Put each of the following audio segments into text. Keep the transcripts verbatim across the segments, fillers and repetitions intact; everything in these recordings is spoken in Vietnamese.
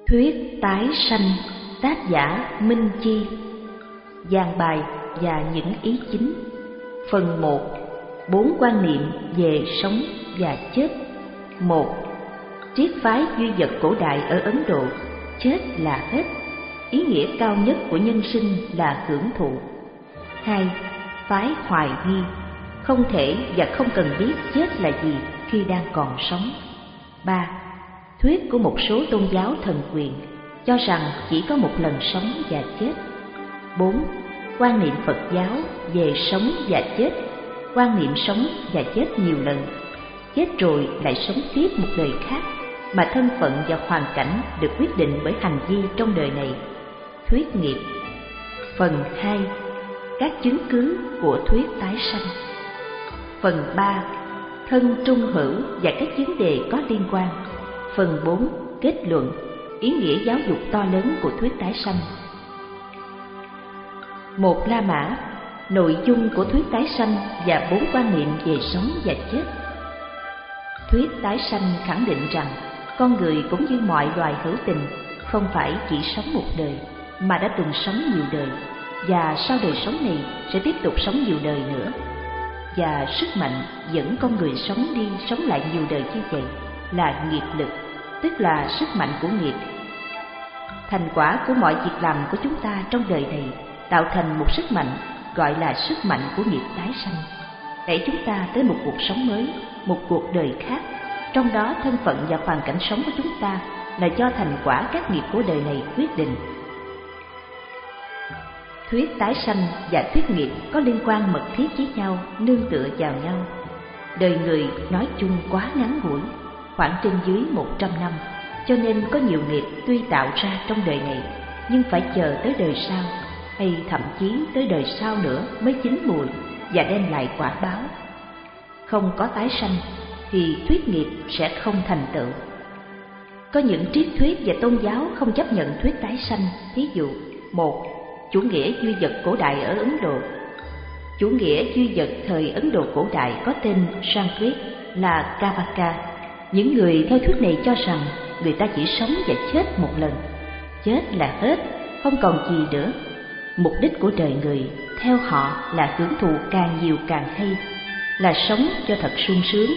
Thuyết tái sanh, tác giả Minh Chi. Dàn bài và những ý chính. Phần một. Bốn quan niệm về sống và chết. Một. Triết phái duy vật cổ đại ở Ấn Độ, chết là hết. Ý nghĩa cao nhất của nhân sinh là hưởng thụ. Hai. Phái hoài nghi, không thể và không cần biết chết là gì khi đang còn sống. Ba. Thuyết của một số tôn giáo thần quyền cho rằng chỉ có một lần sống và chết. Bốn. Quan niệm Phật giáo về sống và chết, quan niệm sống và chết nhiều lần, chết rồi lại sống tiếp một đời khác, mà thân phận và hoàn cảnh được quyết định bởi hành vi trong đời này. Thuyết nghiệp. Phần hai. Các chứng cứ của thuyết tái sanh. Phần ba. Thân trung hữu và các vấn đề có liên quan. Phần bốn. Kết luận, ý nghĩa giáo dục to lớn của thuyết tái sanh. Một La Mã, nội dung của thuyết tái sanh và bốn quan niệm về sống và chết. Thuyết tái sanh khẳng định rằng con người cũng như mọi loài hữu tình không phải chỉ sống một đời, mà đã từng sống nhiều đời, và sau đời sống này sẽ tiếp tục sống nhiều đời nữa. Và sức mạnh dẫn con người sống đi sống lại nhiều đời như vậy là nghiệp lực, tức là sức mạnh của nghiệp. Thành quả của mọi việc làm của chúng ta trong đời này tạo thành một sức mạnh gọi là sức mạnh của nghiệp tái sanh, đẩy chúng ta tới một cuộc sống mới, một cuộc đời khác. Trong đó thân phận và hoàn cảnh sống của chúng ta là do thành quả các nghiệp của đời này quyết định. Thuyết tái sanh và thuyết nghiệp có liên quan mật thiết với nhau, nương tựa vào nhau. Đời người nói chung quá ngắn ngủi, khoảng trên dưới một trăm năm, cho nên có nhiều nghiệp tuy tạo ra trong đời này, nhưng phải chờ tới đời sau, hay thậm chí tới đời sau nữa mới chín mùi và đem lại quả báo. Không có tái sanh thì thuyết nghiệp sẽ không thành tựu. Có những triết thuyết và tôn giáo không chấp nhận thuyết tái sanh. Thí dụ, một. Chủ nghĩa duy vật cổ đại ở Ấn Độ. Chủ nghĩa duy vật thời Ấn Độ cổ đại có tên Sanskrit là Kavaka. Những người theo thuyết này cho rằng người ta chỉ sống và chết một lần, chết là hết, không còn gì nữa. Mục đích của đời người theo họ là hưởng thụ càng nhiều càng hay, là sống cho thật sung sướng.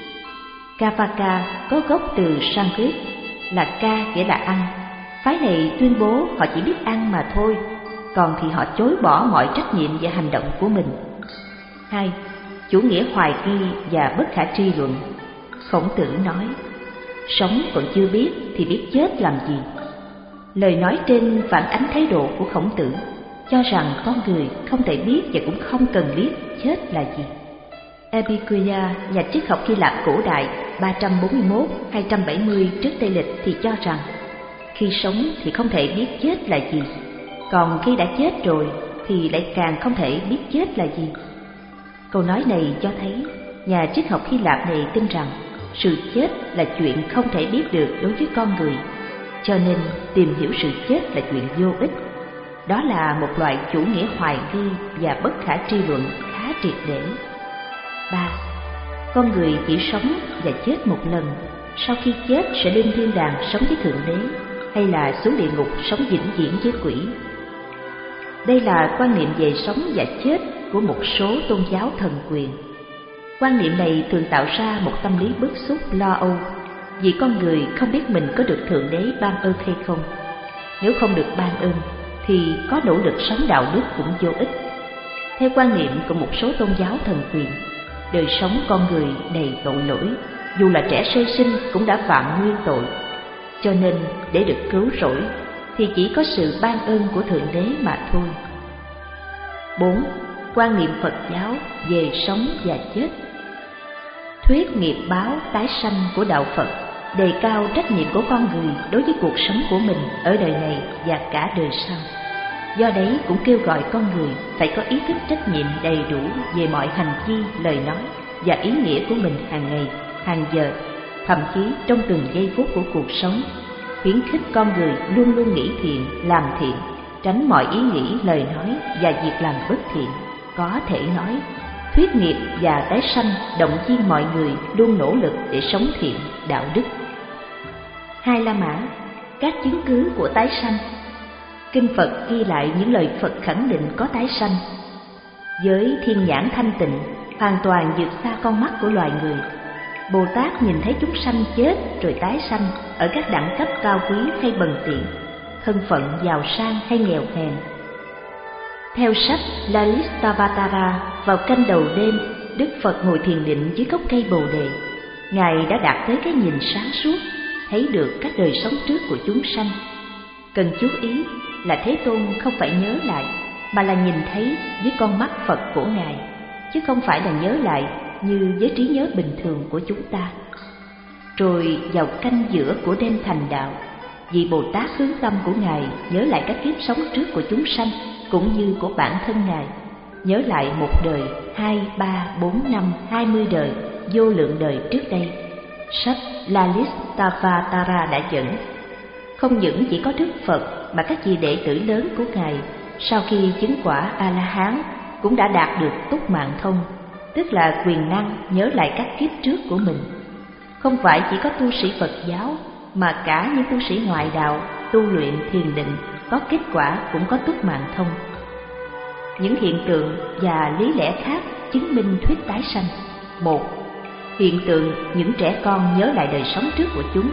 Kavaka có gốc từ Sanskrit là ka nghĩa là ăn. Phái này tuyên bố họ chỉ biết ăn mà thôi, còn thì họ chối bỏ mọi trách nhiệm và hành động của mình. Hai. Chủ nghĩa hoài nghi và bất khả tri luận. Khổng Tử nói, sống còn chưa biết thì biết chết làm gì. Lời nói trên phản ánh thái độ của Khổng Tử, cho rằng con người không thể biết và cũng không cần biết chết là gì. Epicurus, nhà triết học Hy Lạp cổ đại ba trăm bốn mươi mốt đến hai trăm bảy mươi trước Tây Lịch thì cho rằng khi sống thì không thể biết chết là gì, còn khi đã chết rồi thì lại càng không thể biết chết là gì. Câu nói này cho thấy nhà triết học Hy Lạp này tin rằng sự chết là chuyện không thể biết được đối với con người, cho nên tìm hiểu sự chết là chuyện vô ích. Đó là một loại chủ nghĩa hoài nghi và bất khả tri luận khá triệt để. Ba. Con người chỉ sống và chết một lần, sau khi chết sẽ lên thiên đàng sống với Thượng Đế, hay là xuống địa ngục sống vĩnh viễn với quỷ. Đây là quan niệm về sống và chết của một số tôn giáo thần quyền. Quan niệm này thường tạo ra một tâm lý bức xúc lo âu, vì con người không biết mình có được Thượng Đế ban ơn hay không. Nếu không được ban ơn thì có nỗ lực sống đạo đức cũng vô ích. Theo quan niệm của một số tôn giáo thần quyền, đời sống con người đầy tội lỗi, dù là trẻ sơ sinh cũng đã phạm nguyên tội, cho nên để được cứu rỗi thì chỉ có sự ban ơn của Thượng Đế mà thôi. Bốn. Quan niệm Phật giáo về sống và chết. Thuyết nghiệp báo tái sanh của đạo Phật đề cao trách nhiệm của con người đối với cuộc sống của mình ở đời này và cả đời sau. Do đấy cũng kêu gọi con người phải có ý thức trách nhiệm đầy đủ về mọi hành vi, lời nói và ý nghĩa của mình hàng ngày, hàng giờ, thậm chí trong từng giây phút của cuộc sống. Khuyến khích con người luôn luôn nghĩ thiện, làm thiện, tránh mọi ý nghĩ, lời nói và việc làm bất thiện. Có thể nói, thuyết nghiệp và tái sanh động viên mọi người luôn nỗ lực để sống thiện, đạo đức. Hai La Mã. các chứng cứ của tái sanh. Kinh Phật ghi lại những lời Phật khẳng định có tái sanh. Với thiên nhãn thanh tịnh, hoàn toàn vượt xa con mắt của loài người, Bồ Tát nhìn thấy chúng sanh chết rồi tái sanh ở các đẳng cấp cao quý hay bần tiện, thân phận giàu sang hay nghèo hèn. Theo sách Lalistavatara, vào canh đầu đêm, Đức Phật ngồi thiền định dưới gốc cây Bồ Đề. Ngài đã đạt tới cái nhìn sáng suốt, thấy được các đời sống trước của chúng sanh. Cần chú ý là Thế Tôn không phải nhớ lại, mà là nhìn thấy với con mắt Phật của Ngài, chứ không phải là nhớ lại như với trí nhớ bình thường của chúng ta. Rồi vào canh giữa của đêm thành đạo, vị Bồ Tát hướng tâm của Ngài nhớ lại các kiếp sống trước của chúng sanh, cũng như của bản thân Ngài, nhớ lại một đời, hai, ba, bốn, năm, hai mươi đời, vô lượng đời trước đây. Sách Lalistavatara đã dẫn. Không những chỉ có Đức Phật mà các vị đệ tử lớn của Ngài sau khi chứng quả A-la-hán cũng đã đạt được túc mạng thông, tức là quyền năng nhớ lại các kiếp trước của mình. Không phải chỉ có tu sĩ Phật giáo, mà cả những tu sĩ ngoại đạo tu luyện thiền định có kết quả cũng có túc mạng thông. Những hiện tượng và lý lẽ khác chứng minh thuyết tái sanh. Một, hiện tượng những trẻ con nhớ lại đời sống trước của chúng.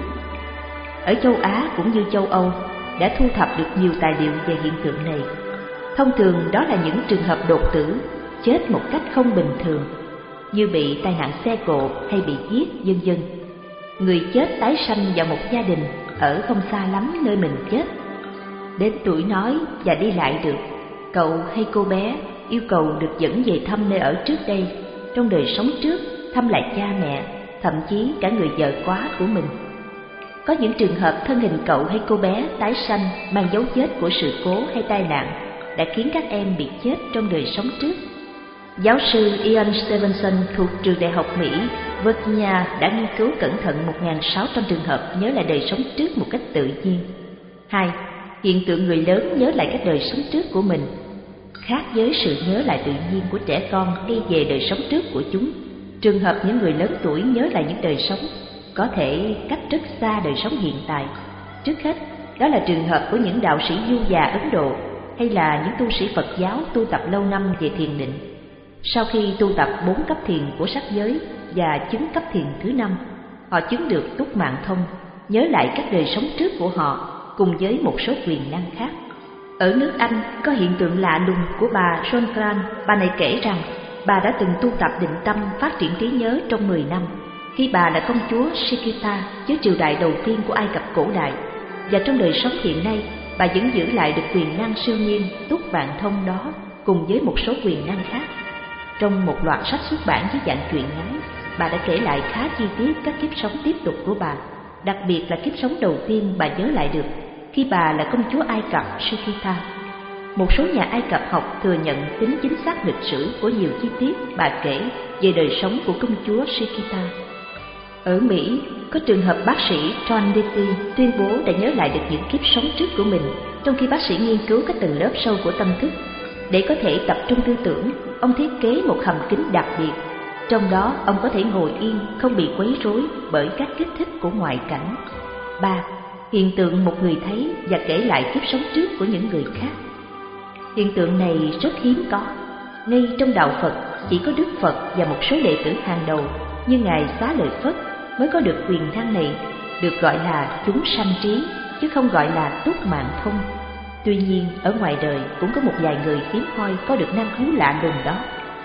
Ở châu Á cũng như châu Âu đã thu thập được nhiều tài liệu về hiện tượng này. Thông thường đó là những trường hợp đột tử, chết một cách không bình thường, như bị tai nạn xe cộ hay bị giết, vân vân. Người chết tái sanh vào một gia đình ở không xa lắm nơi mình chết. Đến tuổi nói và đi lại được, cậu hay cô bé yêu cầu được dẫn về thăm nơi ở trước đây, trong đời sống trước, thăm lại cha mẹ, thậm chí cả người vợ quá của mình. Có những trường hợp thân hình cậu hay cô bé tái sanh mang dấu vết của sự cố hay tai nạn đã khiến các em bị chết trong đời sống trước. Giáo sư Ian Stevenson thuộc trường đại học Mỹ Virginia đã nghiên cứu cẩn thận một nghìn sáu trăm trường hợp nhớ lại đời sống trước một cách tự nhiên. Hai, hiện tượng người lớn nhớ lại các đời sống trước của mình khác với sự nhớ lại tự nhiên của trẻ con đi về đời sống trước của chúng. Trường hợp những người lớn tuổi nhớ lại những đời sống có thể cách rất xa đời sống hiện tại. Trước hết, đó là trường hợp của những đạo sĩ du già Ấn Độ hay là những tu sĩ Phật giáo tu tập lâu năm về thiền định. Sau khi tu tập bốn cấp thiền của sắc giới và chứng cấp thiền thứ năm, họ chứng được túc mạng thông, nhớ lại các đời sống trước của họ cùng với một số quyền năng khác. Ở nước Anh có hiện tượng lạ lùng của bà Songkran. Bà này kể rằng bà đã từng tu tập định tâm phát triển trí nhớ trong mười năm, khi bà là công chúa Shikita với triều đại đầu tiên của Ai Cập cổ đại, và trong đời sống hiện nay bà vẫn giữ lại được quyền năng siêu nhiên túc mạng thông đó cùng với một số quyền năng khác. Trong một loạt sách xuất bản dưới dạng truyện ngắn, bà đã kể lại khá chi tiết các kiếp sống tiếp tục của bà, đặc biệt là kiếp sống đầu tiên bà nhớ lại được khi bà là công chúa Ai Cập Shikita. Một số nhà Ai Cập học thừa nhận tính chính xác lịch sử của nhiều chi tiết bà kể về đời sống của công chúa Shikita. Ở Mỹ, có trường hợp bác sĩ John Dewey tuyên bố đã nhớ lại được những kiếp sống trước của mình, trong khi bác sĩ nghiên cứu các tầng lớp sâu của tâm thức. Để có thể tập trung tư tưởng, ông thiết kế một hầm kính đặc biệt. Trong đó, ông có thể ngồi yên, không bị quấy rối bởi các kích thích của ngoại cảnh. Ba, hiện tượng một người thấy và kể lại kiếp sống trước của những người khác. Hiện tượng này rất hiếm có. Ngay trong đạo Phật, chỉ có Đức Phật và một số đệ tử hàng đầu như Ngài Xá Lợi Phất mới có được quyền năng này, được gọi là chúng sanh trí, chứ không gọi là túc mạng thông. Tuy nhiên, ở ngoài đời cũng có một vài người hiếm hoi có được năng khiếu lạ lùng đó.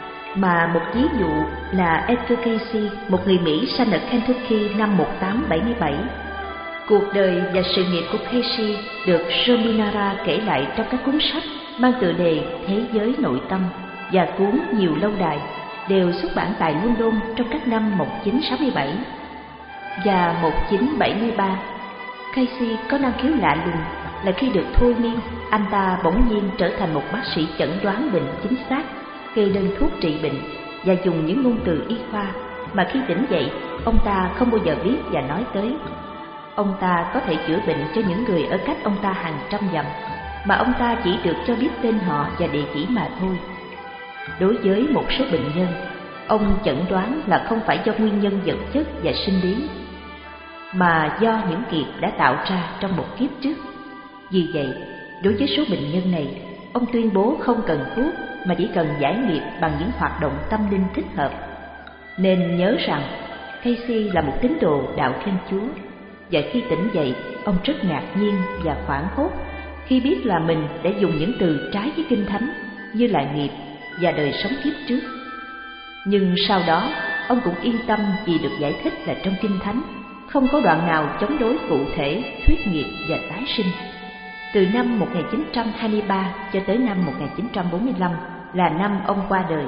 Mà một ví dụ là Edgar Cayce, một người Mỹ sinh ở Kentucky năm một nghìn tám trăm bảy mươi bảy. Cuộc đời và sự nghiệp của Cayce được Swaminara kể lại trong các cuốn sách mang tựa đề Thế giới nội tâm và cuốn Nhiều lâu đài, đều xuất bản tại London trong các năm một nghìn chín trăm sáu mươi bảy và một nghìn chín trăm bảy mươi ba. Cayce có năng khiếu lạ lùng là khi được thôi miên, anh ta bỗng nhiên trở thành một bác sĩ chẩn đoán bệnh chính xác, kê đơn thuốc trị bệnh và dùng những ngôn từ y khoa mà khi tỉnh dậy ông ta không bao giờ biết và nói tới. Ông ta có thể chữa bệnh cho những người ở cách ông ta hàng trăm dặm, mà ông ta chỉ được cho biết tên họ và địa chỉ mà thôi. Đối với một số bệnh nhân, ông chẩn đoán là không phải do nguyên nhân vật chất và sinh lý. mà do những nghiệp đã tạo ra trong một kiếp trước. Vì vậy, đối với số bệnh nhân này, ông tuyên bố không cần thuốc mà chỉ cần giải nghiệp bằng những hoạt động tâm linh thích hợp. Nên nhớ rằng Casey là một tín đồ đạo Thiên Chúa, và khi tỉnh dậy, ông rất ngạc nhiên và hoảng hốt khi biết là mình đã dùng những từ trái với Kinh Thánh như là nghiệp và đời sống kiếp trước. Nhưng sau đó, ông cũng yên tâm vì được giải thích là trong Kinh Thánh không có đoạn nào chống đối cụ thể thuyết nghiệp và tái sinh. Từ năm một nghìn chín trăm hai mươi ba cho tới năm một nghìn chín trăm bốn mươi lăm là năm ông qua đời,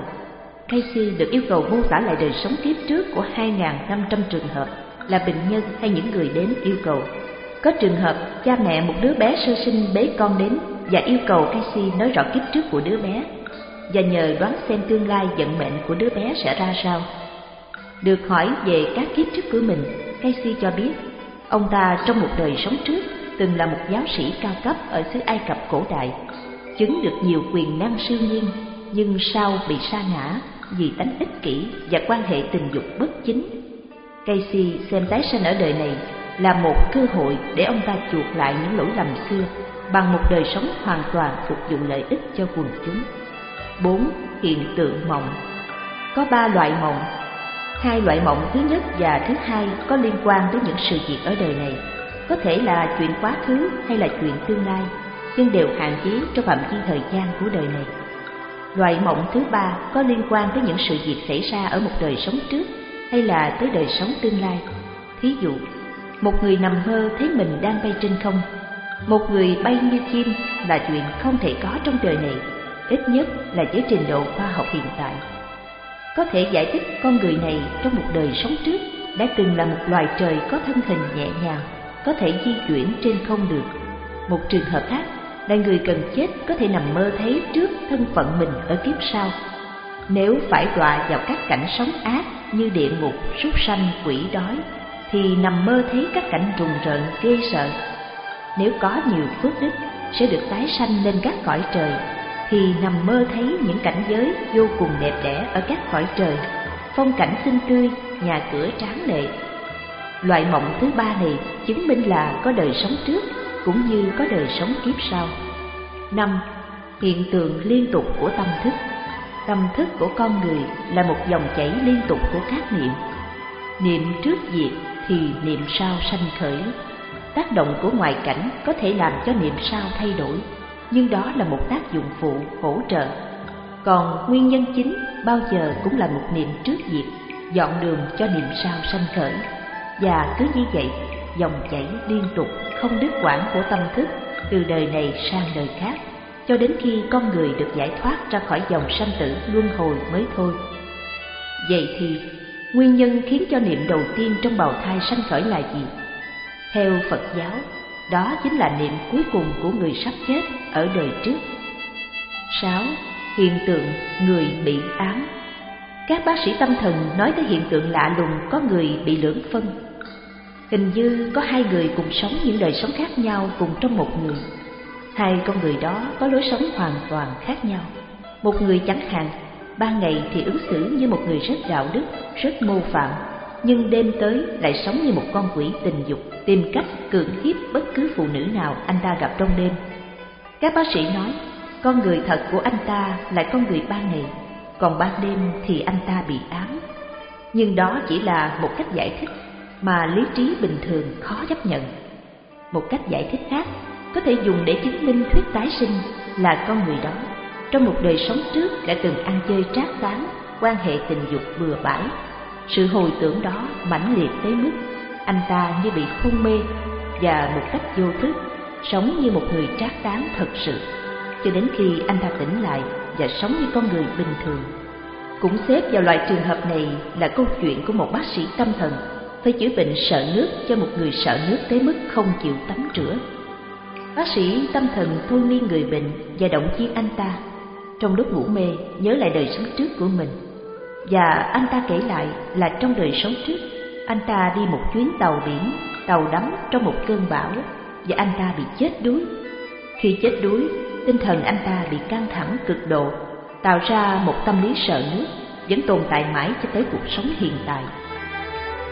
Casey được yêu cầu mô tả lại đời sống kiếp trước của hai nghìn năm trăm trường hợp là bệnh nhân hay những người đến yêu cầu. Có trường hợp cha mẹ một đứa bé sơ sinh bế con đến và yêu cầu Casey nói rõ kiếp trước của đứa bé và nhờ đoán xem tương lai vận mệnh của đứa bé sẽ ra sao. Được hỏi về các kiếp trước của mình, Casey cho biết ông ta trong một đời sống trước từng là một giáo sĩ cao cấp ở xứ Ai Cập cổ đại, chứng được nhiều quyền năng siêu nhiên, nhưng sau bị sa ngã vì tánh ích kỷ và quan hệ tình dục bất chính. Casey xem tái sanh ở đời này là một cơ hội để ông ta chuộc lại những lỗi lầm xưa bằng một đời sống hoàn toàn phục vụ lợi ích cho quần chúng. Bốn. Hiện tượng mộng. Có ba loại mộng. Hai loại mộng thứ nhất và thứ hai có liên quan tới những sự việc ở đời này, có thể là chuyện quá khứ hay là chuyện tương lai, nhưng đều hạn chế trong phạm vi thời gian của đời này. Loại mộng thứ ba có liên quan tới những sự việc xảy ra ở một đời sống trước hay là tới đời sống tương lai. Thí dụ, một người nằm mơ thấy mình đang bay trên không. Một người bay như chim là chuyện không thể có trong đời này, ít nhất là với trình độ khoa học hiện tại. Có thể giải thích con người này trong một đời sống trước đã từng là một loài trời có thân hình nhẹ nhàng, có thể di chuyển trên không được. Một trường hợp khác là người cần chết có thể nằm mơ thấy trước thân phận mình ở kiếp sau. Nếu phải đọa vào các cảnh sống ác như địa ngục, súc sanh, quỷ đói, thì nằm mơ thấy các cảnh rùng rợn ghê sợ. Nếu có nhiều phước đức sẽ được tái sanh lên các cõi trời, thì nằm mơ thấy những cảnh giới vô cùng đẹp đẽ ở các cõi trời, phong cảnh xinh tươi, nhà cửa tráng lệ. Loại mộng thứ ba này chứng minh là có đời sống trước cũng như có đời sống kiếp sau. Năm. Hiện tượng liên tục của tâm thức. Tâm thức của con người là một dòng chảy liên tục của các niệm. Niệm trước diệt thì niệm sau sanh khởi. Tác động của ngoại cảnh có thể làm cho niệm sau thay đổi, nhưng đó là một tác dụng phụ hỗ trợ. Còn nguyên nhân chính bao giờ cũng là một niệm trước diệt, dọn đường cho niệm sau sanh khởi. Và cứ như vậy, dòng chảy liên tục không đứt quãng của tâm thức từ đời này sang đời khác, cho đến khi con người được giải thoát ra khỏi dòng sanh tử luân hồi mới thôi. Vậy thì, nguyên nhân khiến cho niệm đầu tiên trong bào thai sanh khởi là gì? Theo Phật giáo, đó chính là niệm cuối cùng của người sắp chết ở đời trước. Sáu. Hiện tượng người bị ám. Các bác sĩ tâm thần nói tới hiện tượng lạ lùng có người bị lưỡng phân. Hình như có hai người cùng sống những đời sống khác nhau cùng trong một người. Hai con người đó có lối sống hoàn toàn khác nhau. Một người chẳng hạn, ban ngày thì ứng xử như một người rất đạo đức, rất mô phạm, nhưng đêm tới lại sống như một con quỷ tình dục, tìm cách cưỡng hiếp bất cứ phụ nữ nào anh ta gặp trong đêm. Các bác sĩ nói, con người thật của anh ta là con người ban ngày, còn ban đêm thì anh ta bị ám. Nhưng đó chỉ là một cách giải thích mà lý trí bình thường khó chấp nhận. Một cách giải thích khác có thể dùng để chứng minh thuyết tái sinh là con người đó trong một đời sống trước đã từng ăn chơi trác tán, quan hệ tình dục bừa bãi. Sự hồi tưởng đó mãnh liệt tới mức anh ta như bị hôn mê và một cách vô thức sống như một người trác tán thật sự, cho đến khi anh ta tỉnh lại và sống như con người bình thường. Cũng xếp vào loại trường hợp này là câu chuyện của một bác sĩ tâm thần phải chữa bệnh sợ nước cho một người sợ nước tới mức không chịu tắm rửa. Bác sĩ tâm thần thôi miên người bệnh và động viên anh ta trong lúc ngủ mê nhớ lại đời sống trước của mình. Và anh ta kể lại là trong đời sống trước, anh ta đi một chuyến tàu biển, tàu đắm trong một cơn bão và anh ta bị chết đuối. Khi chết đuối, tinh thần anh ta bị căng thẳng cực độ, tạo ra một tâm lý sợ nước vẫn tồn tại mãi cho tới cuộc sống hiện tại.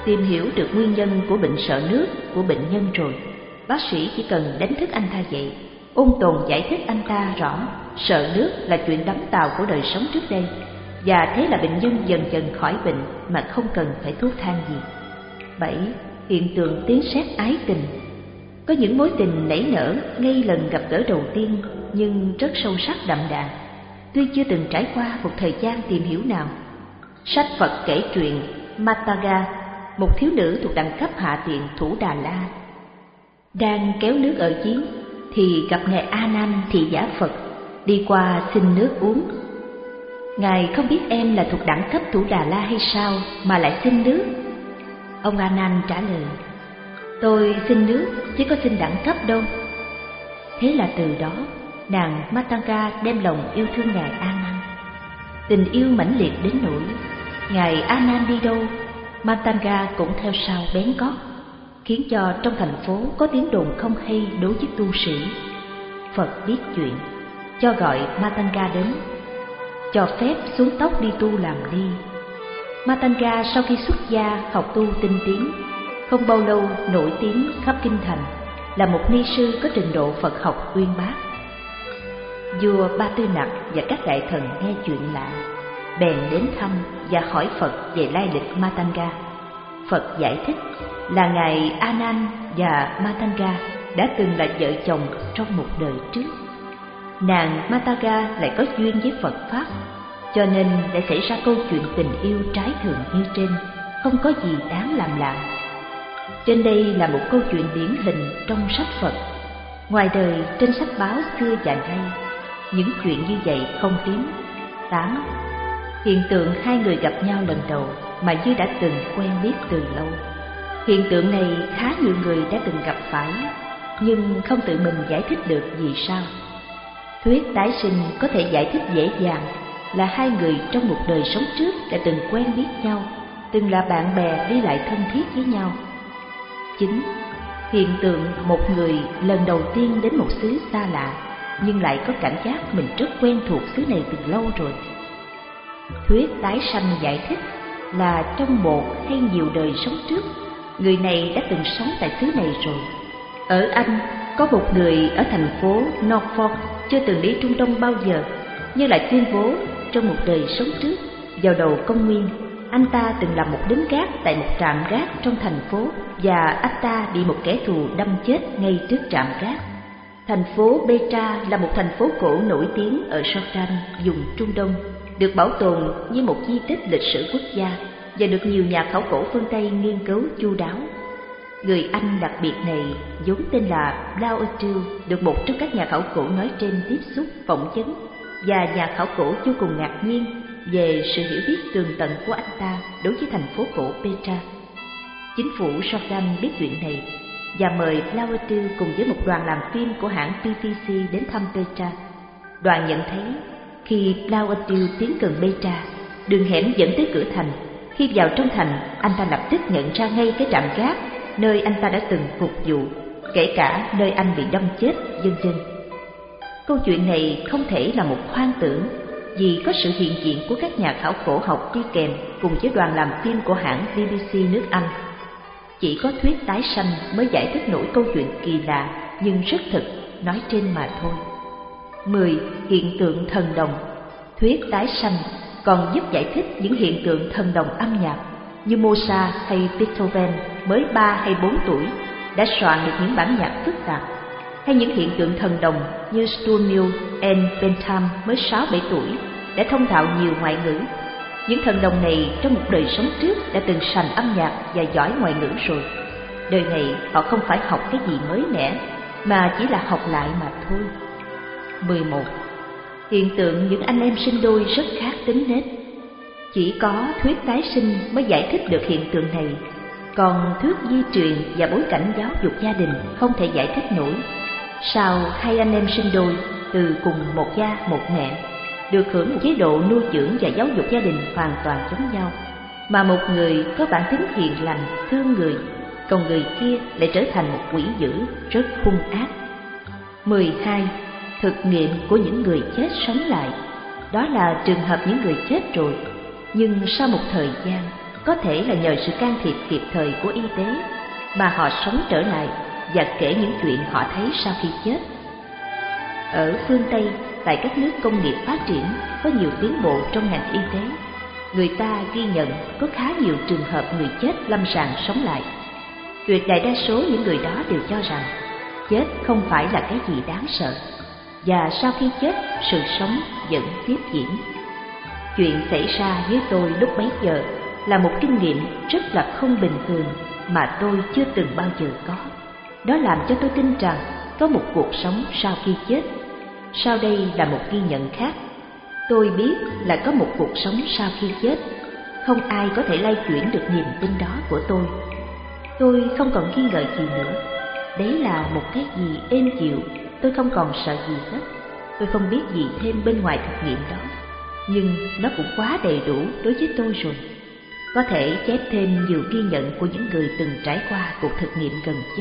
Tìm hiểu được nguyên nhân của bệnh sợ nước của bệnh nhân rồi, bác sĩ chỉ cần đánh thức anh ta dậy. Ôn tồn giải thích anh ta rõ sợ nước là chuyện đắm tàu của đời sống trước đây, và thế là bệnh nhân dần dần khỏi bệnh mà không cần phải thuốc thang gì. Bảy. Hiện tượng tiếng sét ái tình. Có những mối tình nảy nở ngay lần gặp gỡ đầu tiên, nhưng rất sâu sắc đậm đà, tuy chưa từng trải qua một thời gian tìm hiểu nào. Sách Phật kể chuyện Mataga, một thiếu nữ thuộc đẳng cấp hạ tiện Thủ Đà La, đang kéo nước ở giếng thì gặp ngài A Nan thị giả Phật đi qua xin nước uống. Ngài không biết em là thuộc đẳng cấp Thủ Đà La hay sao mà lại xin nước? Ông A Nan trả lời: tôi xin nước chứ có xin đẳng cấp đâu. Thế là từ đó nàng Matanga đem lòng yêu thương ngài A Nan. Tình yêu mãnh liệt đến nỗi ngài A Nan đi đâu, Matanga cũng theo sau bén gót, khiến cho trong thành phố có tiếng đồn không hay đối với tu sĩ. Phật biết chuyện, cho gọi Matanga đến, cho phép xuống tóc đi tu làm đi. Matanga sau khi xuất gia học tu tinh tiến, không bao lâu nổi tiếng khắp kinh thành, là một ni sư có trình độ Phật học uyên bác. Vua Ba Tư Nặc và các đại thần nghe chuyện lạ, bèn đến thăm và hỏi Phật về lai lịch Matanga. Phật giải thích là ngài A Nan và Matanga đã từng là vợ chồng trong một đời trước. Nàng Matanga lại có duyên với Phật pháp, cho nên đã xảy ra câu chuyện tình yêu trái thường như trên, không có gì đáng làm lạ. Trên đây là một câu chuyện điển hình trong sách Phật. Ngoài đời trên sách báo xưa và nay, những chuyện như vậy không hiếm. Tám. Hiện tượng hai người gặp nhau lần đầu mà như đã từng quen biết từ lâu. Hiện tượng này khá nhiều người đã từng gặp phải, nhưng không tự mình giải thích được vì sao. Thuyết tái sinh có thể giải thích dễ dàng là hai người trong một đời sống trước đã từng quen biết nhau, từng là bạn bè đi lại thân thiết với nhau. Chín. Hiện tượng một người lần đầu tiên đến một xứ xa lạ nhưng lại có cảm giác mình rất quen thuộc xứ này từ lâu rồi. Thuyết tái sanh giải thích là trong một hay nhiều đời sống trước, người này đã từng sống tại xứ này rồi. Ở Anh, có một người ở thành phố Norfolk chưa từng đi Trung Đông bao giờ, nhưng lại tuyên bố trong một đời sống trước, vào đầu công nguyên, anh ta từng là một lính gác tại một trạm gác trong thành phố, và anh ta bị một kẻ thù đâm chết ngay trước trạm gác. Thành phố Petra là một thành phố cổ nổi tiếng ở Jordan, vùng Trung Đông, được bảo tồn như một di tích lịch sử quốc gia và được nhiều nhà khảo cổ phương Tây nghiên cứu chu đáo. Người Anh đặc biệt này vốn tên là Blaauwteel, được một trong các nhà khảo cổ nói trên tiếp xúc, phỏng vấn, và nhà khảo cổ vô cùng ngạc nhiên về sự hiểu biết tường tận của anh ta đối với thành phố cổ Petra. Chính phủ Jordan biết chuyện này và mời Blaauwteel cùng với một đoàn làm phim của hãng bê bê xê đến thăm Petra. Đoàn nhận thấy khi Blaauwteel tiến gần Petra, đường hẻm dẫn tới cửa thành. Khi vào trong thành, anh ta lập tức nhận ra ngay cái trạm gác nơi anh ta đã từng phục vụ, kể cả nơi anh bị đâm chết, vân vân. Câu chuyện này không thể là một hoang tưởng, vì có sự hiện diện của các nhà khảo cổ học đi kèm cùng với đoàn làm phim của hãng bê bê xê nước Anh. Chỉ có thuyết tái sanh mới giải thích nổi câu chuyện kỳ lạ nhưng rất thực nói trên mà thôi. Mười. Hiện tượng thần đồng. Thuyết tái sanh còn giúp giải thích những hiện tượng thần đồng âm nhạc, như Mozart hay Beethoven mới ba hay bốn tuổi đã soạn được những bản nhạc phức tạp, hay những hiện tượng thần đồng như Sturmill and Bentham mới sáu bảy tuổi đã thông thạo nhiều ngoại ngữ. Những thần đồng này trong một đời sống trước đã từng sành âm nhạc và giỏi ngoại ngữ rồi. Đời này họ không phải học cái gì mới mẻ, mà chỉ là học lại mà thôi. Mười một. Hiện tượng những anh em sinh đôi rất khác tính nết. Chỉ có thuyết tái sinh mới giải thích được hiện tượng này, còn thuyết di truyền và bối cảnh giáo dục gia đình không thể giải thích nổi. Sao hai anh em sinh đôi từ cùng một cha một mẹ được hưởng một chế độ nuôi dưỡng và giáo dục gia đình hoàn toàn giống nhau, mà một người có bản tính hiền lành, thương người, còn người kia lại trở thành một quỷ dữ, rất hung ác. Mười hai. Thực nghiệm của những người chết sống lại. Đó là trường hợp những người chết rồi, nhưng sau một thời gian có thể là nhờ sự can thiệp kịp thời của y tế mà họ sống trở lại và kể những chuyện họ thấy sau khi chết. Ở phương Tây, tại các nước công nghiệp phát triển có nhiều tiến bộ trong ngành y tế, người ta ghi nhận có khá nhiều trường hợp người chết lâm sàng sống lại. Tuyệt đại đa số những người đó đều cho rằng chết không phải là cái gì đáng sợ, và sau khi chết sự sống vẫn tiếp diễn. Chuyện xảy ra với tôi lúc bấy giờ là một kinh nghiệm rất là không bình thường mà tôi chưa từng bao giờ có. Đó làm cho tôi tin rằng có một cuộc sống sau khi chết. Sau đây là một ghi nhận khác. Tôi biết là có một cuộc sống sau khi chết. Không ai có thể lay chuyển được niềm tin đó của tôi. Tôi không còn nghi ngờ gì nữa. Đấy là một cái gì êm dịu. Tôi không còn sợ gì hết. Tôi không biết gì thêm bên ngoài thực nghiệm đó, nhưng nó cũng quá đầy đủ đối với tôi rồi. Có thể chép thêm nhiều ghi nhận của những người từng trải qua cuộc thực nghiệm gần chết,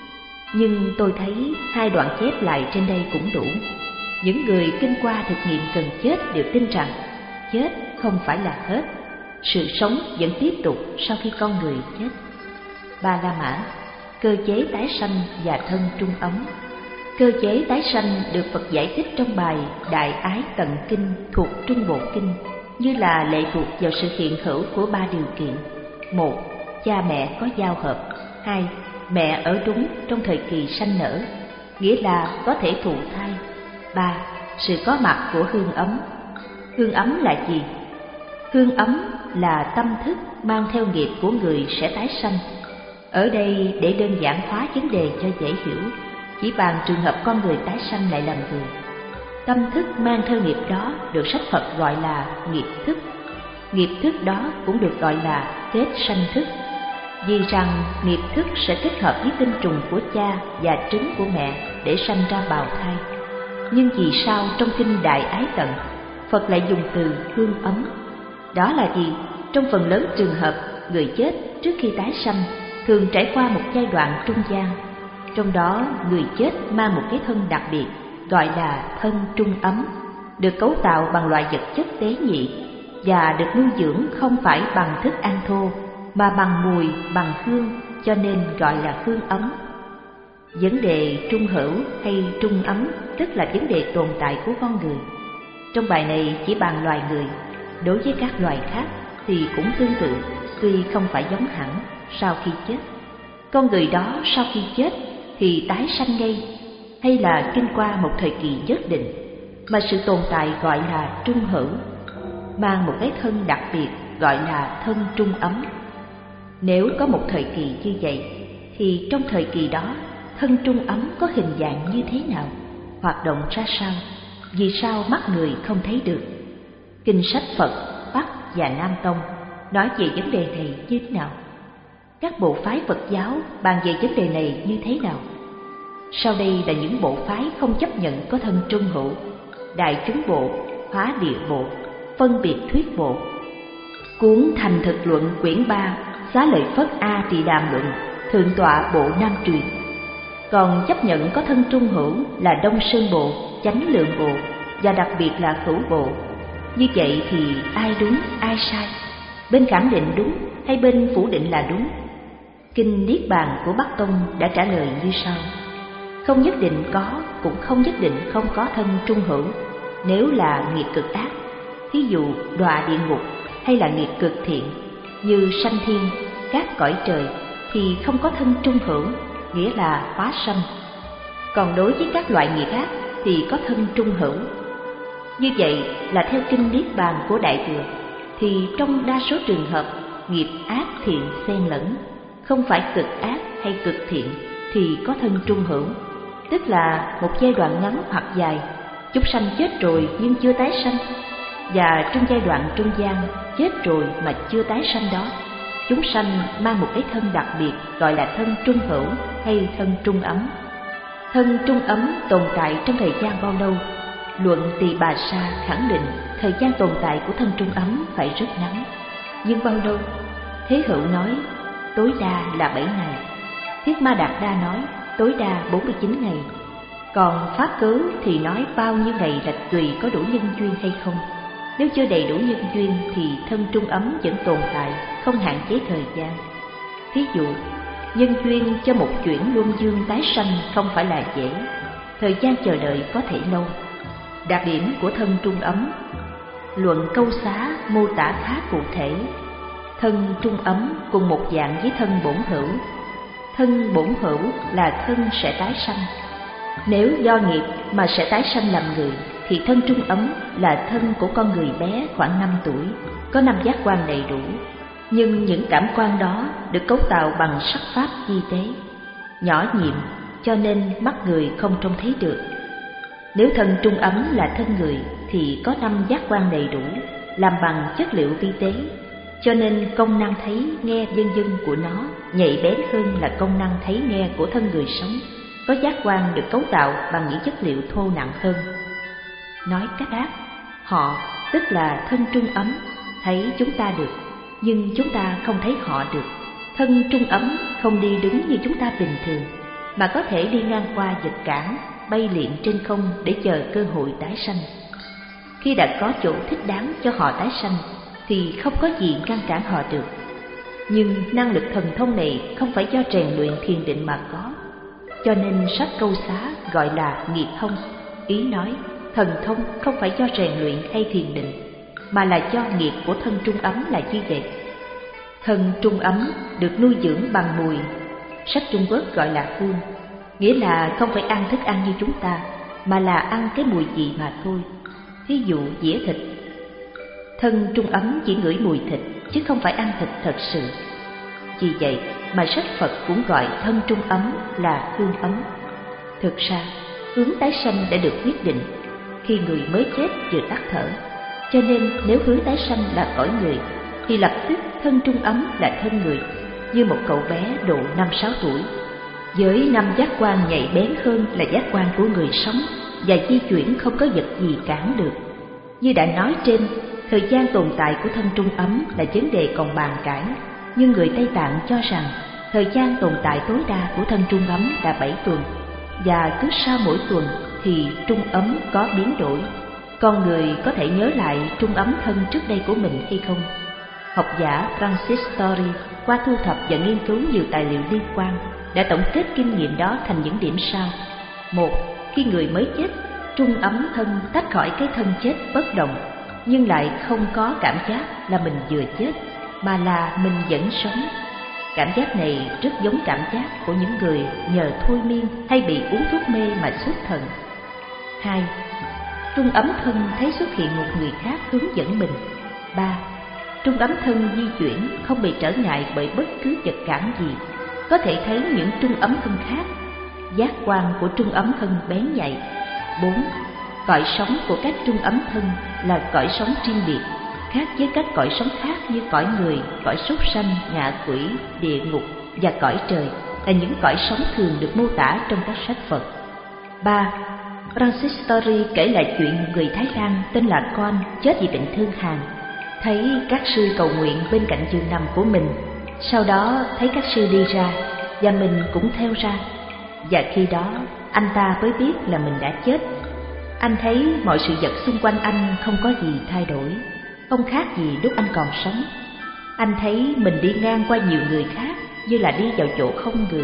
nhưng tôi thấy hai đoạn chép lại trên đây cũng đủ. Những người kinh qua thực nghiệm gần chết đều tin rằng chết không phải là hết, sự sống vẫn tiếp tục sau khi con người chết. Ba La Mã, cơ chế tái sanh và thân trung ấm. Cơ chế tái sanh được Phật giải thích trong bài Đại Ái Tận Kinh thuộc Trung Bộ Kinh như là lệ thuộc vào sự hiện hữu của ba điều kiện. Một, cha mẹ có giao hợp. Hai, mẹ ở đúng trong thời kỳ sanh nở, nghĩa là có thể thụ thai. Ba, sự có mặt của hương ấm. Hương ấm là gì? Hương ấm là tâm thức mang theo nghiệp của người sẽ tái sanh. Ở đây để đơn giản hóa vấn đề cho dễ hiểu, chỉ bàn trường hợp con người tái sanh lại làm người. Tâm thức mang theo nghiệp đó được sách Phật gọi là nghiệp thức. Nghiệp thức đó cũng được gọi là kết sanh thức, vì rằng nghiệp thức sẽ kết hợp với tinh trùng của cha và trứng của mẹ để sanh ra bào thai. Nhưng vì sao trong kinh Đại Ái Tận, Phật lại dùng từ hương ấm? Đó là vì trong phần lớn trường hợp, người chết trước khi tái sanh thường trải qua một giai đoạn trung gian. Trong đó, người chết mang một cái thân đặc biệt gọi là thân trung ấm, được cấu tạo bằng loại vật chất tế nhị và được nuôi dưỡng không phải bằng thức ăn thô mà bằng mùi, bằng hương, cho nên gọi là hương ấm. Vấn đề trung hữu hay trung ấm tức là vấn đề tồn tại của con người. Trong bài này chỉ bàn loài người, đối với các loài khác thì cũng tương tự, tuy không phải giống hẳn sau khi chết. Con người đó sau khi chết thì tái sanh ngay, hay là kinh qua một thời kỳ nhất định, mà sự tồn tại gọi là trung hữu, mang một cái thân đặc biệt gọi là thân trung ấm. Nếu có một thời kỳ như vậy, thì trong thời kỳ đó, thân trung ấm có hình dạng như thế nào, hoạt động ra sao, vì sao mắt người không thấy được? Kinh sách Phật Bắc và Nam Tông nói về vấn đề này như thế nào? Các bộ phái Phật giáo bàn về vấn đề này như thế nào? Sau đây là những bộ phái không chấp nhận có thân trung hữu: Đại Chúng Bộ, Hóa Địa Bộ, Phân Biệt Thuyết Bộ. Cuốn Thành Thực Luận quyển ba, Xá Lợi Phất A Tỳ Đàm Luận, Thượng tọa Bộ Nam Truyền. Còn chấp nhận có thân trung hữu là Đông Sơn Bộ, Chánh Lượng Bộ và đặc biệt là Cửu Bộ. Như vậy thì ai đúng, ai sai? Bên khẳng định đúng hay bên phủ định là đúng? Kinh Niết Bàn của Bắc Tông đã trả lời như sau: không nhất định có, cũng không nhất định không có thân trung hữu. Nếu là nghiệp cực ác, thí dụ đọa địa ngục, hay là nghiệp cực thiện như sanh thiên, các cõi trời, thì không có thân trung hữu, nghĩa là hóa sanh. Còn đối với các loại nghiệp ác thì có thân trung hữu. Như vậy là theo kinh Niết Bàn của Đại Thừa, thì trong đa số trường hợp nghiệp ác thiện xen lẫn, không phải cực ác hay cực thiện thì có thân trung hữu, tức là một giai đoạn ngắn hoặc dài, chúng sanh chết rồi nhưng chưa tái sanh, và trong giai đoạn trung gian chết rồi mà chưa tái sanh đó, chúng sanh mang một cái thân đặc biệt gọi là thân trung hữu hay thân trung ấm. Thân trung ấm tồn tại trong thời gian bao lâu? Luận Tỳ Bà Sa khẳng định thời gian tồn tại của thân trung ấm phải rất ngắn. Nhưng bao lâu? Thế Hữu nói tối đa là bảy ngày. Thiết Ma Đạt Đa nói tối đa bốn mươi chín ngày. Còn Pháp Cớ thì nói bao nhiêu ngày là tùy có đủ nhân duyên hay không. Nếu chưa đầy đủ nhân duyên thì thân trung ấm vẫn tồn tại, không hạn chế thời gian. Thí dụ, nhân duyên cho một chuyển luân dương tái sanh không phải là dễ, thời gian chờ đợi có thể lâu. Đặc điểm của thân trung ấm, luận câu xá mô tả khá cụ thể. Thân trung ấm cùng một dạng với thân bổn hữu. Thân bổn hữu là thân sẽ tái sanh. Nếu do nghiệp mà sẽ tái sanh làm người thì thân trung ấm là thân của con người bé khoảng năm tuổi, có năm giác quan đầy đủ. Nhưng những cảm quan đó được cấu tạo bằng sắc pháp vi tế, nhỏ nhiệm cho nên mắt người không trông thấy được. Nếu thân trung ấm là thân người thì có năm giác quan đầy đủ, làm bằng chất liệu vi tế, cho nên công năng thấy nghe vân vân của nó nhạy bén hơn là công năng thấy nghe của thân người sống, có giác quan được cấu tạo bằng những chất liệu thô nặng hơn. Nói cách khác, họ tức là thân trung ấm thấy chúng ta được, nhưng chúng ta không thấy họ được. Thân trung ấm không đi đứng như chúng ta bình thường, mà có thể đi ngang qua vật cản, bay liệm trên không để chờ cơ hội tái sanh. Khi đã có chỗ thích đáng cho họ tái sanh thì không có gì ngăn cản họ được. Nhưng năng lực thần thông này không phải do rèn luyện thiền định mà có, cho nên sách câu xá gọi là nghiệp thông. Ý nói thần thông không phải do rèn luyện hay thiền định, mà là do nghiệp của thân trung ấm là như vậy. Thân trung ấm được nuôi dưỡng bằng mùi, sách Trung Quốc gọi là hương, nghĩa là không phải ăn thức ăn như chúng ta, mà là ăn cái mùi vị mà thôi. Thí dụ dĩa thịt, thân trung ấm chỉ ngửi mùi thịt chứ không phải ăn thịt thật sự. Vì vậy mà sách Phật cũng gọi thân trung ấm là hương ấm. Thực ra hướng tái sanh đã được quyết định khi người mới chết vừa tắt thở, cho nên nếu hướng tái sanh là cõi người thì lập tức thân trung ấm là thân người, như một cậu bé độ năm sáu tuổi, với năm giác quan nhạy bén hơn là giác quan của người sống, và di chuyển không có vật gì cản được. Như đã nói trên, thời gian tồn tại của thân trung ấm là vấn đề còn bàn cãi, nhưng người Tây Tạng cho rằng thời gian tồn tại tối đa của thân trung ấm là bảy tuần, và cứ sau mỗi tuần thì trung ấm có biến đổi. Con người có thể nhớ lại trung ấm thân trước đây của mình hay không? Học giả Francis Story qua thu thập và nghiên cứu nhiều tài liệu liên quan đã tổng kết kinh nghiệm đó thành những điểm sau. Một, khi người mới chết, trung ấm thân tách khỏi cái thân chết bất động, nhưng lại không có cảm giác là mình vừa chết, mà là mình vẫn sống. Cảm giác này rất giống cảm giác của những người nhờ thôi miên hay bị uống thuốc mê mà xuất thần. Hai, trung ấm thân thấy xuất hiện một người khác hướng dẫn mình. Ba, trung ấm thân di chuyển không bị trở ngại bởi bất cứ vật cản gì, có thể thấy những trung ấm thân khác. Giác quan của trung ấm thân bén nhạy. Bốn, cõi sống của các trung ấm thân là cõi sống riêng biệt, khác với các cõi sống khác như cõi người, cõi súc sanh, ngạ quỷ, địa ngục và cõi trời, là những cõi sống thường được mô tả trong các sách Phật. Ba, Francis Story kể lại chuyện người Thái Lan tên là Con chết vì bệnh thương hàn, thấy các sư cầu nguyện bên cạnh giường nằm của mình. Sau đó thấy các sư đi ra và mình cũng theo ra, và khi đó anh ta mới biết là mình đã chết. Anh thấy mọi sự vật xung quanh anh không có gì thay đổi, không khác gì lúc anh còn sống. Anh thấy mình đi ngang qua nhiều người khác như là đi vào chỗ không người,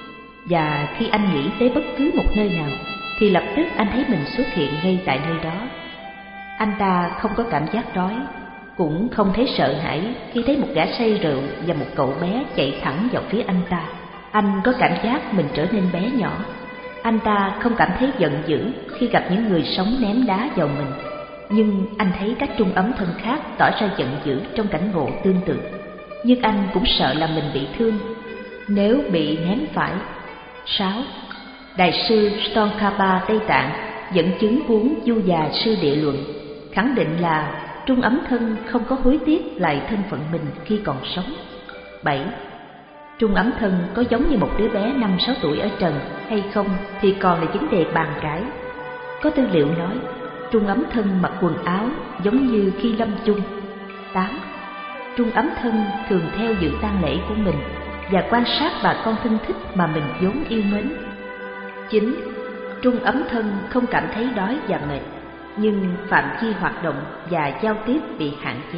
và khi anh nghĩ tới bất cứ một nơi nào thì lập tức anh thấy mình xuất hiện ngay tại nơi đó. Anh ta không có cảm giác đói, cũng không thấy sợ hãi khi thấy một gã say rượu và một cậu bé chạy thẳng vào phía anh ta. Anh có cảm giác mình trở nên bé nhỏ. Anh ta không cảm thấy giận dữ khi gặp những người sống ném đá vào mình, nhưng anh thấy các trung ấm thân khác tỏ ra giận dữ trong cảnh ngộ tương tự. Nhưng anh cũng sợ là mình bị thương nếu bị ném phải. Sáu, Đại sư Tsongkhapa Tây Tạng dẫn chứng cuốn Du Già Sư Địa Luận, khẳng định là trung ấm thân không có hối tiếc lại thân phận mình khi còn sống. Bảy, Trung ấm thân có giống như một đứa bé năm sáu tuổi ở trần hay không thì còn là vấn đề bàn cãi. Có tư liệu nói trung ấm thân mặc quần áo giống như khi lâm chung. Tám, Trung ấm thân thường theo dự tang lễ của mình và quan sát bà con thân thích mà mình vốn yêu mến. Chín, Trung ấm thân không cảm thấy đói và mệt. nhưng phạm vi hoạt động và giao tiếp bị hạn chế.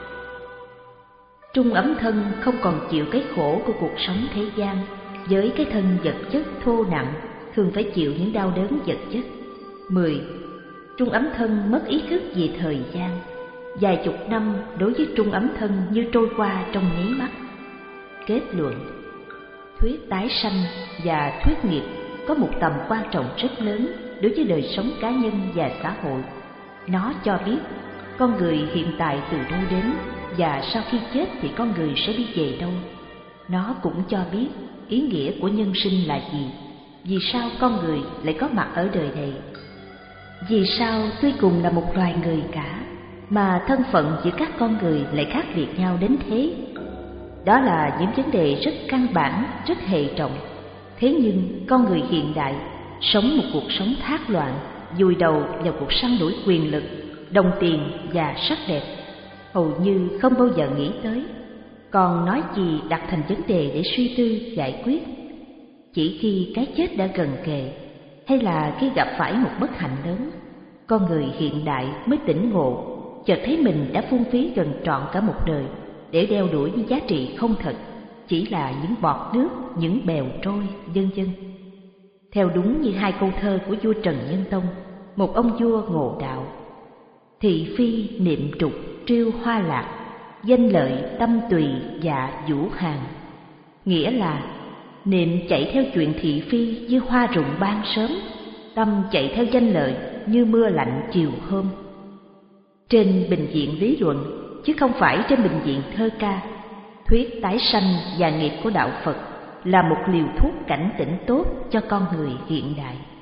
Trung ấm thân không còn chịu cái khổ của cuộc sống thế gian, với cái thân vật chất thô nặng, thường phải chịu những đau đớn vật chất. Mười. Trung ấm thân mất ý thức về thời gian. Vài chục năm đối với trung ấm thân như trôi qua trong nháy mắt. Kết luận: thuyết tái sanh và thuyết nghiệp có một tầm quan trọng rất lớn đối với đời sống cá nhân và xã hội. Nó cho biết con người hiện tại từ đâu đến và sau khi chết thì con người sẽ đi về đâu. Nó cũng cho biết ý nghĩa của nhân sinh là gì, vì sao con người lại có mặt ở đời này, vì sao tuy cùng là một loài người cả mà thân phận giữa các con người lại khác biệt nhau đến thế. Đó là những vấn đề rất căn bản, rất hệ trọng. Thế nhưng con người hiện đại sống một cuộc sống thác loạn, vùi đầu vào cuộc săn đuổi quyền lực, đồng tiền và sắc đẹp, hầu như không bao giờ nghĩ tới, còn nói gì đặt thành vấn đề để suy tư giải quyết. Chỉ khi cái chết đã gần kề, hay là khi gặp phải một bất hạnh lớn, con người hiện đại mới tỉnh ngộ, chợt thấy mình đã phung phí gần trọn cả một đời để đeo đuổi những giá trị không thật, chỉ là những bọt nước, những bèo trôi, vân vân. Theo đúng như hai câu thơ của vua Trần Nhân Tông, một ông vua ngộ đạo: thị phi niệm trục triêu hoa lạc, danh lợi tâm tùy dạ vũ hàng. Nghĩa là niệm chạy theo chuyện thị phi như hoa rụng ban sớm, tâm chạy theo danh lợi như mưa lạnh chiều hôm. Trên bình diện lý luận, chứ không phải trên bình diện thơ ca, thuyết tái sanh và nghiệp của đạo Phật là một liều thuốc cảnh tỉnh tốt cho con người hiện đại.